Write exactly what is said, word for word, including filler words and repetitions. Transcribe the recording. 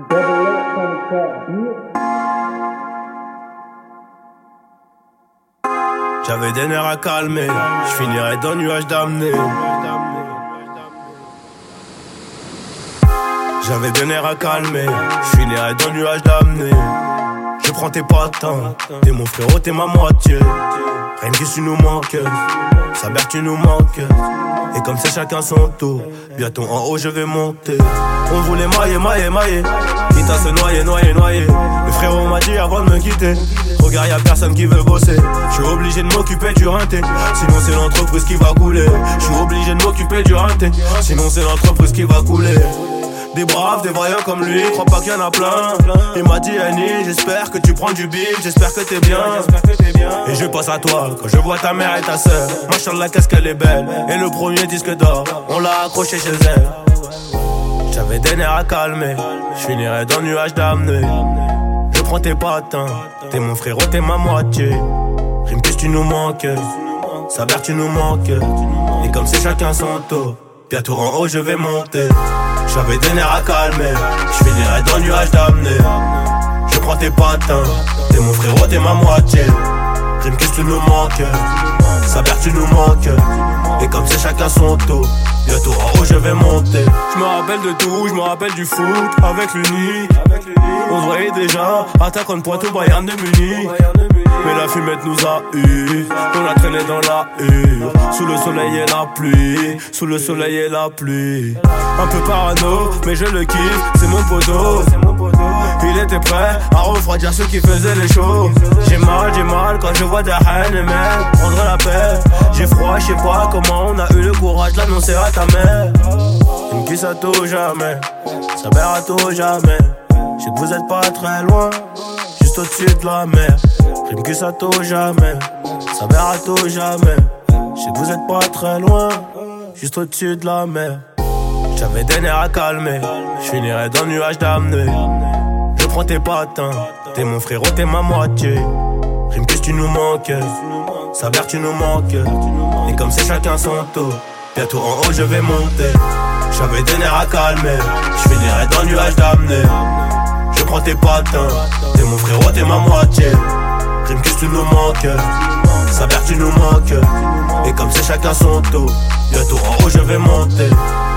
J'avais des nerfs à calmer, je finirais dans le nuage damné. J'avais des nerfs à calmer, je finirais dans le nuage damné. Je prends tes patins, t'es mon frérot, t'es ma moitié. Rien que tu nous manques, sa mère tu nous manques. Et comme c'est chacun son tour, bientôt en haut je vais monter. On voulait mailler, mailler, mailler, quitte à se noyer, noyer, noyer. Le frérot m'a dit avant de me quitter, regarde y'a personne qui veut bosser. J'suis obligé de m'occuper du rinté, sinon c'est l'entreprise qui va couler. J'suis obligé de m'occuper du rinté, sinon c'est l'entreprise qui va couler. Des braves, des voyants comme lui, crois pas qu'il y en a plein. Il m'a dit Annie, j'espère que tu prends du bif, j'espère que t'es bien. Et je pense à toi quand je vois ta mère et ta sœur. Machallah qu'est-ce qu'elle est belle. Et le premier disque d'or, on l'a accroché chez elle. J'avais des nerfs à calmer, je finirais dans le nuage damné. Je prends tes patins, t'es mon frérot, t'es ma moitié. Rime plus tu nous manques, Saber tu nous manques. Et comme c'est chacun son tour, bientôt en haut je vais monter. J'avais des nerfs à calmer, je finirais dans le nuage damné. Je prends tes patins, t'es mon frérot, t'es ma moitié. Rime qu'est-ce que tu nous manques, Saber tu nous manques. Et comme c'est chacun son tour, bientôt en haut je vais monter. Je me rappelle de tout, je me rappelle du foot avec l'Uni. On se voyait déjà, attaquant de Poitou, Bayern de Munich. Mais la fumette nous a eu, on a traîné dans la hure. Sous le soleil et la pluie, sous le soleil et la pluie. Un peu parano, mais je le kiffe, c'est mon poteau. Il était prêt à refroidir ceux qui faisaient les shows. J'ai mal, j'ai mal quand je vois des haines, mais prendre la paix. J'ai froid, je sais pas comment on a eu le courage de l'annoncer à ta mère. Une kiss à tout jamais, ça perd à tout jamais. Je sais que vous êtes pas très loin, juste au-dessus de la mer. Rime que ça tôt jamais, ça verra tôt jamais. Je sais que vous êtes pas très loin, juste au-dessus de la mer. J'avais des nerfs à calmer, je finirais dans le nuage damné. Je prends tes patins, t'es mon frérot, t'es ma moitié. Rime que tu nous manques, Saber tu nous manques. Et comme c'est chacun son tour, bientôt en haut je vais monter. J'avais des nerfs à calmer, je finirais dans le nuage damné. Je prends tes patins, t'es mon frérot, t'es ma moitié. Rime que tu nous manques, Saber tu nous manques. Et comme c'est chacun son tour, bientôt en haut je vais monter.